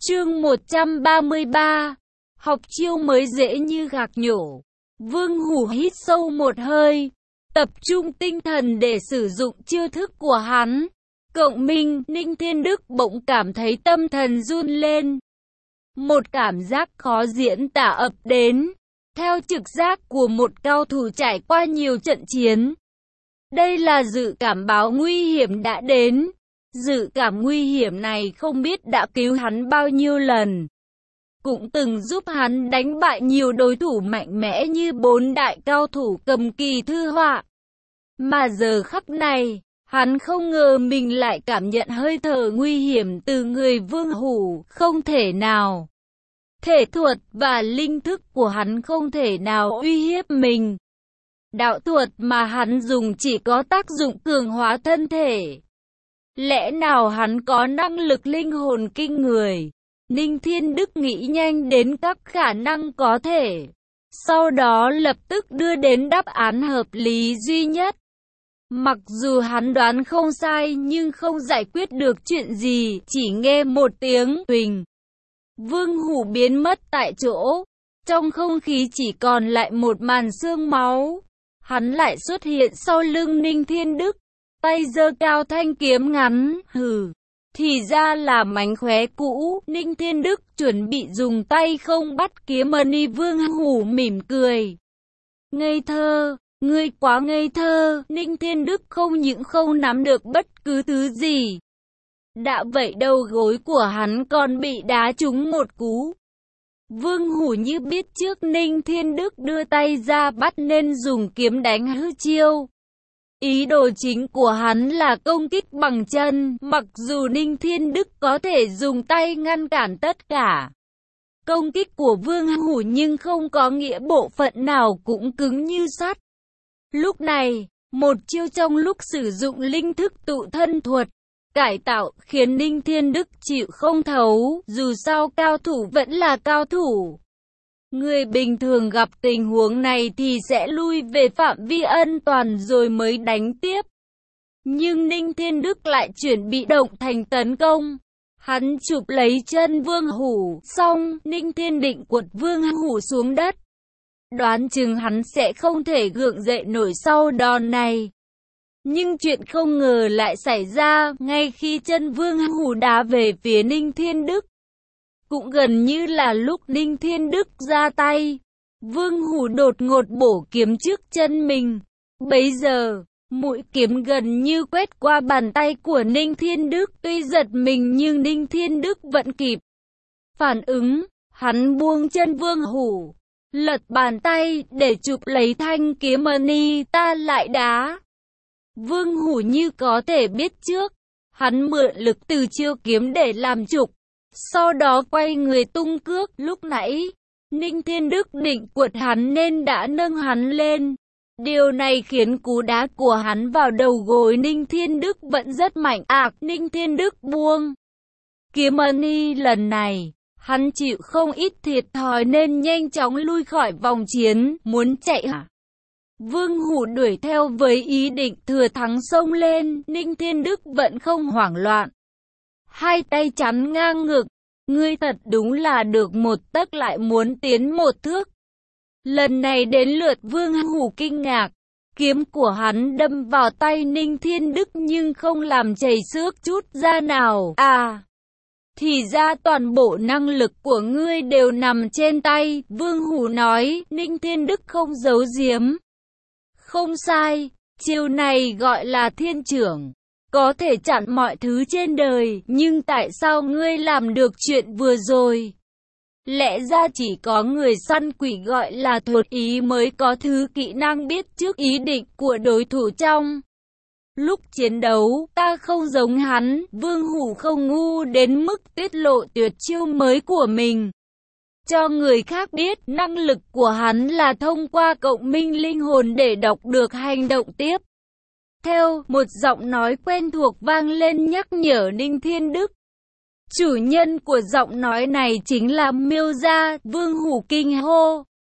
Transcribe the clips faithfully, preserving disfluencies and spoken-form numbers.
Chương một trăm ba mươi ba. Học chiêu mới dễ như gạc nhổ. Vương Hủ hít sâu một hơi, tập trung tinh thần để sử dụng chiêu thức của hắn. Cộng minh, Ninh Thiên Đức bỗng cảm thấy tâm thần run lên. Một cảm giác khó diễn tả ập đến, theo trực giác của một cao thủ trải qua nhiều trận chiến. Đây là dự cảm báo nguy hiểm đã đến. Dự cảm nguy hiểm này không biết đã cứu hắn bao nhiêu lần, cũng từng giúp hắn đánh bại nhiều đối thủ mạnh mẽ như bốn đại cao thủ cầm kỳ thư họa. Mà giờ khắc này, hắn không ngờ mình lại cảm nhận hơi thở nguy hiểm từ người Vương Hủ. Không thể nào, thể thuật và linh thức của hắn không thể nào uy hiếp mình. Đạo thuật mà hắn dùng chỉ có tác dụng cường hóa thân thể. Lẽ nào hắn có năng lực linh hồn kinh người? Ninh Thiên Đức nghĩ nhanh đến các khả năng có thể, sau đó lập tức đưa đến đáp án hợp lý duy nhất. Mặc dù hắn đoán không sai nhưng không giải quyết được chuyện gì, chỉ nghe một tiếng huỳnh. Vương Hủ biến mất tại chỗ, trong không khí chỉ còn lại một màn xương máu. Hắn lại xuất hiện sau lưng Ninh Thiên Đức, tay giơ cao thanh kiếm ngắn, hừ, thì ra là mánh khóe cũ. Ninh Thiên Đức chuẩn bị dùng tay không bắt kiếm mani. Vương Hủ mỉm cười. Ngây thơ, ngươi quá ngây thơ. Ninh Thiên Đức không những không nắm được bất cứ thứ gì, đã vậy đầu gối của hắn còn bị đá trúng một cú. Vương Hủ như biết trước Ninh Thiên Đức đưa tay ra bắt nên dùng kiếm đánh hư chiêu. Ý đồ chính của hắn là công kích bằng chân, mặc dù Ninh Thiên Đức có thể dùng tay ngăn cản tất cả công kích của Vương Hủ nhưng không có nghĩa bộ phận nào cũng cứng như sắt. Lúc này, một chiêu trong lúc sử dụng linh thức tụ thân thuật cải tạo khiến Ninh Thiên Đức chịu không thấu, dù sao cao thủ vẫn là cao thủ. Người bình thường gặp tình huống này thì sẽ lui về phạm vi an toàn rồi mới đánh tiếp. Nhưng Ninh Thiên Đức lại chuyển bị động thành tấn công. Hắn chụp lấy chân Vương Hủ, xong Ninh Thiên định quật Vương Hủ xuống đất. Đoán chừng hắn sẽ không thể gượng dậy nổi sau đòn này. Nhưng chuyện không ngờ lại xảy ra ngay khi chân Vương Hủ đá về phía Ninh Thiên Đức. Cũng gần như là lúc Ninh Thiên Đức ra tay, Vương Hủ đột ngột bổ kiếm trước chân mình. Bấy giờ, mũi kiếm gần như quét qua bàn tay của Ninh Thiên Đức. Tuy giật mình nhưng Ninh Thiên Đức vẫn kịp phản ứng. Hắn buông chân Vương Hủ, lật bàn tay để chụp lấy thanh kiếm mani ta lại đá. Vương Hủ như có thể biết trước, hắn mượn lực từ chiêu kiếm để làm trục, sau đó quay người tung cước. Lúc nãy, Ninh Thiên Đức định quật hắn nên đã nâng hắn lên. Điều này khiến cú đá của hắn vào đầu gối Ninh Thiên Đức vẫn rất mạnh. Ạc, Ninh Thiên Đức buông kiếm mani lần này, hắn chịu không ít thiệt thòi nên nhanh chóng lui khỏi vòng chiến, muốn chạy hả? Vương Hủ đuổi theo với ý định thừa thắng xông lên. Ninh Thiên Đức vẫn không hoảng loạn, hai tay chắn ngang ngực. Ngươi thật đúng là được một tấc lại muốn tiến một thước. Lần này đến lượt Vương Hủ kinh ngạc. Kiếm của hắn đâm vào tay Ninh Thiên Đức nhưng không làm chảy xước chút da nào. À, thì ra toàn bộ năng lực của ngươi đều nằm trên tay. Vương Hủ nói. Ninh Thiên Đức không giấu giếm. Không sai, chiêu này gọi là thiên trưởng, có thể chặn mọi thứ trên đời. Nhưng tại sao ngươi làm được chuyện vừa rồi? Lẽ ra chỉ có người săn quỷ gọi là thuật ý mới có thứ kỹ năng biết trước ý định của đối thủ trong lúc chiến đấu. Ta không giống hắn. Vương Hủ không ngu đến mức tiết lộ tuyệt chiêu mới của mình cho người khác biết. Năng lực của hắn là thông qua cộng minh linh hồn để đọc được hành động tiếp theo. Một giọng nói quen thuộc vang lên nhắc nhở Ninh Thiên Đức. Chủ nhân của giọng nói này chính là Miêu Gia. Vương Hủ kinh hô.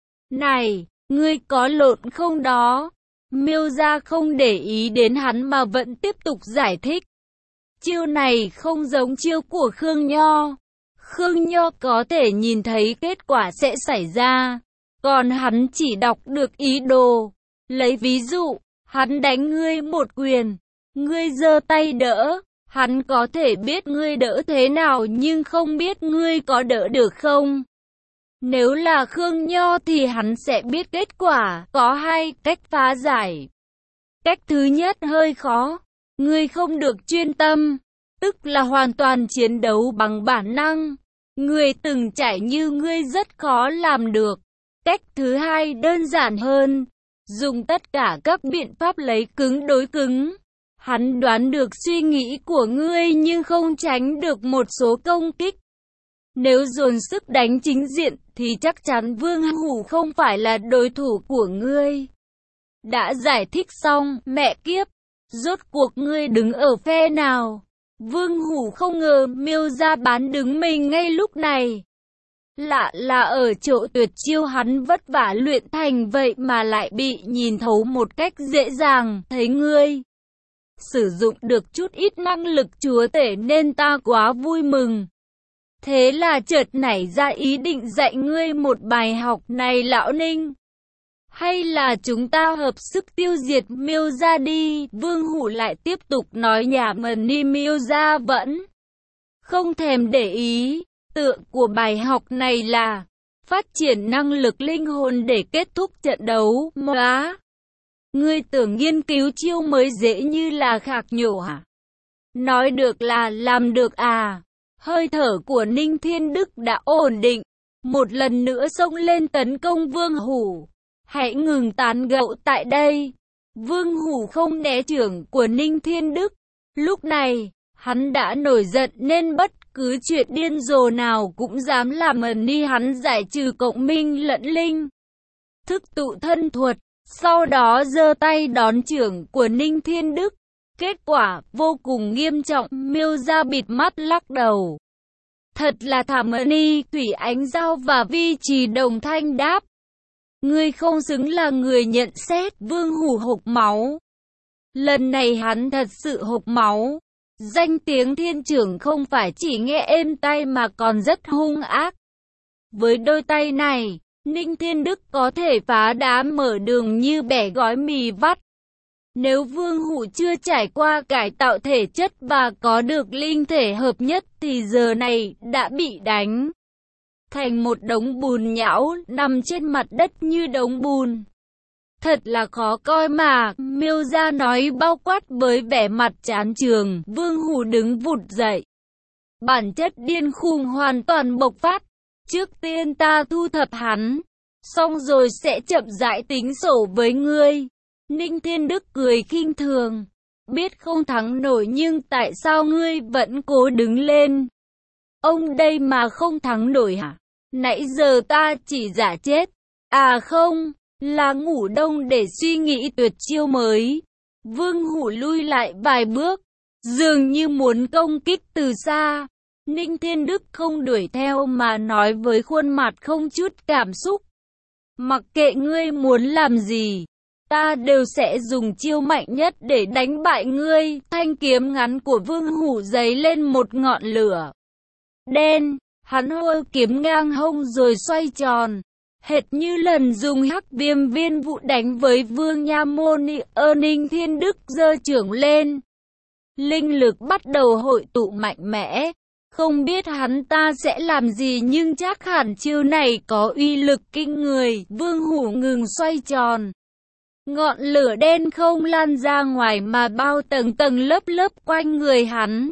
Này, ngươi có lộn không đó? Miêu Gia không để ý đến hắn mà vẫn tiếp tục giải thích. Chiêu này không giống chiêu của Khương Nho. Khương Nho có thể nhìn thấy kết quả sẽ xảy ra, còn hắn chỉ đọc được ý đồ. Lấy ví dụ, hắn đánh ngươi một quyền, ngươi giơ tay đỡ, hắn có thể biết ngươi đỡ thế nào nhưng không biết ngươi có đỡ được không. Nếu là Khương Nho thì hắn sẽ biết kết quả. Có hai cách phá giải. Cách thứ nhất hơi khó, ngươi không được chuyên tâm, tức là hoàn toàn chiến đấu bằng bản năng. Người từng trải như ngươi rất khó làm được. Cách thứ hai đơn giản hơn, dùng tất cả các biện pháp lấy cứng đối cứng. Hắn đoán được suy nghĩ của ngươi nhưng không tránh được một số công kích. Nếu dồn sức đánh chính diện thì chắc chắn Vương Hủ không phải là đối thủ của ngươi. Đã giải thích xong, mẹ kiếp, rốt cuộc ngươi đứng ở phe nào? Vương Hủ không ngờ Miêu Gia bán đứng mình ngay lúc này. Lạ là ở chỗ tuyệt chiêu hắn vất vả luyện thành vậy mà lại bị nhìn thấu một cách dễ dàng. Thấy ngươi sử dụng được chút ít năng lực chúa tể nên ta quá vui mừng. Thế là chợt nảy ra ý định dạy ngươi một bài học này lão Ninh. Hay là chúng ta hợp sức tiêu diệt Miêu Gia đi. Vương Hủ lại tiếp tục nói nhảm mà ni Miêu Gia vẫn không thèm để ý. Tựa của bài học này là phát triển năng lực linh hồn để kết thúc trận đấu. Móa, ngươi tưởng nghiên cứu chiêu mới dễ như là khạc nhổ hả? Nói được là làm được à? Hơi thở của Ninh Thiên Đức đã ổn định, một lần nữa xông lên tấn công Vương Hủ. Hãy ngừng tán gẫu tại đây. Vương Hủ không né chưởng của Ninh Thiên Đức. Lúc này, hắn đã nổi giận nên bất cứ chuyện điên rồ nào cũng dám làm ẩn ni hắn giải trừ cộng minh lẫn linh thức tụ thân thuật. Sau đó giơ tay đón chưởng của Ninh Thiên Đức. Kết quả vô cùng nghiêm trọng. Miêu Gia bịt mắt lắc đầu. Thật là thảm. Ni, Thủy Ánh Giao và Vi Trì đồng thanh đáp. Ngươi không xứng là người nhận xét. Vương Hủ hộc máu. Lần này hắn thật sự hộc máu. Danh tiếng thiên trưởng không phải chỉ nghe êm tai mà còn rất hung ác. Với đôi tay này, Ninh Thiên Đức có thể phá đá mở đường như bẻ gói mì vắt. Nếu Vương Hủ chưa trải qua cải tạo thể chất và có được linh thể hợp nhất thì giờ này đã bị đánh thành một đống bùn nhão, nằm trên mặt đất như đống bùn. Thật là khó coi mà. Miêu Gia nói bao quát với vẻ mặt chán chường. Vương Hủ đứng vụt dậy. Bản chất điên khùng hoàn toàn bộc phát. Trước tiên ta thu thập hắn, xong rồi sẽ chậm rãi tính sổ với ngươi. Ninh Thiên Đức cười khinh thường. Biết không thắng nổi nhưng tại sao ngươi vẫn cố đứng lên? Ông đây mà không thắng nổi hả? Nãy giờ ta chỉ giả chết. À không, là ngủ đông để suy nghĩ tuyệt chiêu mới. Vương Hủ lui lại vài bước, dường như muốn công kích từ xa. Ninh Thiên Đức không đuổi theo mà nói với khuôn mặt không chút cảm xúc. Mặc kệ ngươi muốn làm gì, ta đều sẽ dùng chiêu mạnh nhất để đánh bại ngươi. Thanh kiếm ngắn của Vương Hủ giấy lên một ngọn lửa đen. Hắn hô kiếm ngang hông rồi xoay tròn, hệt như lần dùng hắc viêm viên vụ đánh với Vương Nha Môn. Ơ Ninh Thiên Đức giơ chưởng lên. Linh lực bắt đầu hội tụ mạnh mẽ. Không biết hắn ta sẽ làm gì nhưng chắc hẳn chiêu này có uy lực kinh người. Vương Hủ ngừng xoay tròn. Ngọn lửa đen không lan ra ngoài mà bao tầng tầng lớp lớp quanh người hắn.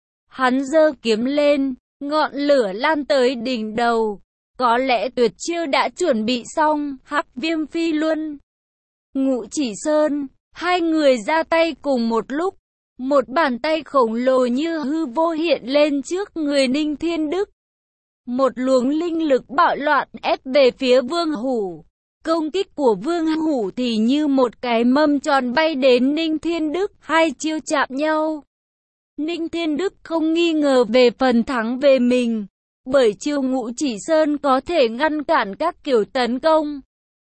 Hắn giơ kiếm lên, ngọn lửa lan tới đỉnh đầu. Có lẽ tuyệt chiêu đã chuẩn bị xong. Hắc Viêm Phi Luân, Ngũ Chỉ Sơn, hai người ra tay cùng một lúc. Một bàn tay khổng lồ như hư vô hiện lên trước người Ninh Thiên Đức. Một luồng linh lực bạo loạn ép về phía Vương Hủ. Công kích của Vương Hủ thì như một cái mâm tròn bay đến Ninh Thiên Đức. Hai chiêu chạm nhau. Ninh Thiên Đức không nghi ngờ về phần thắng về mình. Bởi chiêu Ngũ Chỉ Sơn có thể ngăn cản các kiểu tấn công.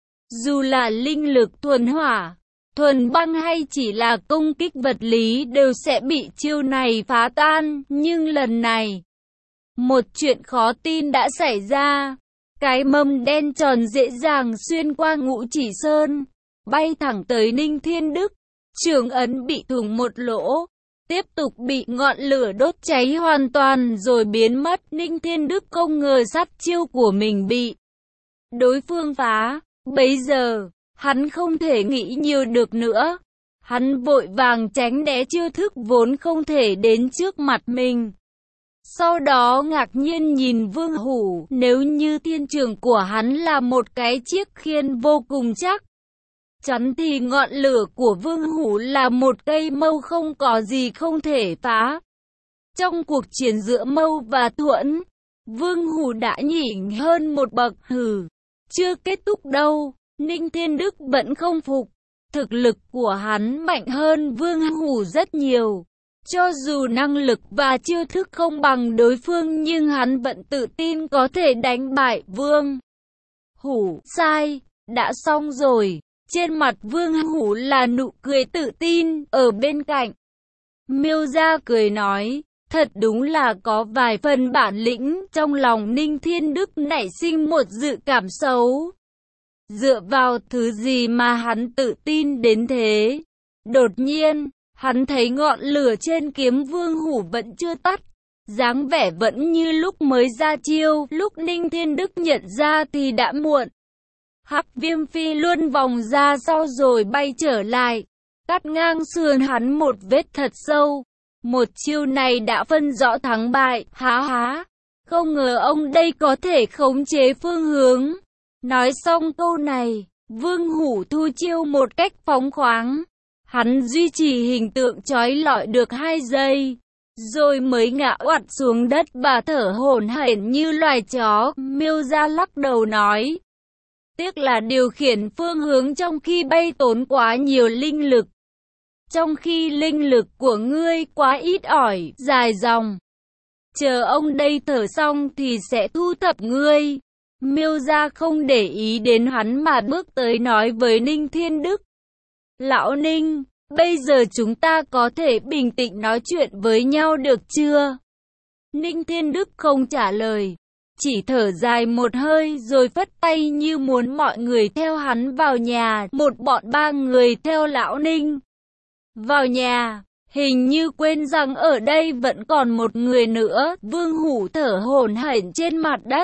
Dù là linh lực thuần hỏa, thuần băng hay chỉ là công kích vật lý đều sẽ bị chiêu này phá tan. Nhưng lần này, Một chuyện khó tin đã xảy ra. Cái mâm đen tròn dễ dàng xuyên qua Ngũ Chỉ Sơn, bay thẳng tới Ninh Thiên Đức. Trường ấn bị thủng một lỗ, tiếp tục bị ngọn lửa đốt cháy hoàn toàn rồi biến mất. Ninh Thiên Đức không ngờ sát chiêu của mình bị đối phương phá. Bấy giờ, hắn không thể nghĩ nhiều được nữa. Hắn vội vàng tránh né chiêu thức vốn không thể đến trước mặt mình. Sau đó ngạc nhiên nhìn Vương Hủ, nếu như thiên trường của hắn là một cái chiếc khiên vô cùng chắc chắn thì ngọn lửa của Vương Hủ là một cây mâu không có gì không thể phá. Trong cuộc chiến giữa mâu và thuẫn, Vương Hủ đã nhỉnh hơn một bậc. Hừ, chưa kết thúc đâu. Ninh Thiên Đức vẫn không phục. Thực lực của hắn mạnh hơn Vương Hủ rất nhiều. Cho dù năng lực và chiêu thức không bằng đối phương nhưng hắn vẫn tự tin có thể đánh bại Vương Hủ. Sai, đã xong rồi. Trên mặt Vương Hủ là nụ cười tự tin. Ở bên cạnh, Miêu Gia cười nói, thật đúng là có vài phần bản lĩnh. Trong lòng Ninh Thiên Đức nảy sinh một dự cảm xấu. Dựa vào thứ gì mà hắn tự tin đến thế? Đột nhiên, hắn thấy ngọn lửa trên kiếm Vương Hủ vẫn chưa tắt. Dáng vẻ vẫn như lúc mới ra chiêu. Lúc Ninh Thiên Đức nhận ra thì đã muộn. Hắc Viêm phi luân vòng ra sau rồi bay trở lại, cắt ngang sườn hắn một vết thật sâu. Một chiêu này đã phân rõ thắng bại. Há há, không ngờ ông đây có thể khống chế phương hướng. Nói xong câu này, Vương Hủ thu chiêu một cách phóng khoáng. Hắn duy trì hình tượng chói lọi được hai giây, rồi mới ngã oặt xuống đất và thở hổn hển như loài chó. Miêu Gia lắc đầu nói, tiếc là điều khiển phương hướng trong khi bay tốn quá nhiều linh lực. Trong khi linh lực của ngươi quá ít ỏi, dài dòng. Chờ ông đây thở xong thì sẽ thu thập ngươi. Miêu Gia không để ý đến hắn mà bước tới nói với Ninh Thiên Đức. Lão Ninh, bây giờ chúng ta có thể bình tĩnh nói chuyện với nhau được chưa? Ninh Thiên Đức không trả lời, chỉ thở dài một hơi rồi phất tay như muốn mọi người theo hắn vào nhà. Một bọn ba người theo Lão Ninh vào nhà, hình như quên rằng ở đây vẫn còn một người nữa. Vương Hủ thở hổn hển trên mặt đất.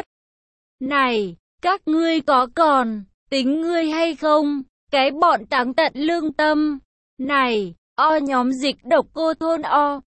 Này, các ngươi có còn tính ngươi hay không? Cái bọn táng tận lương tâm. Này, o nhóm dịch độc cô thôn o.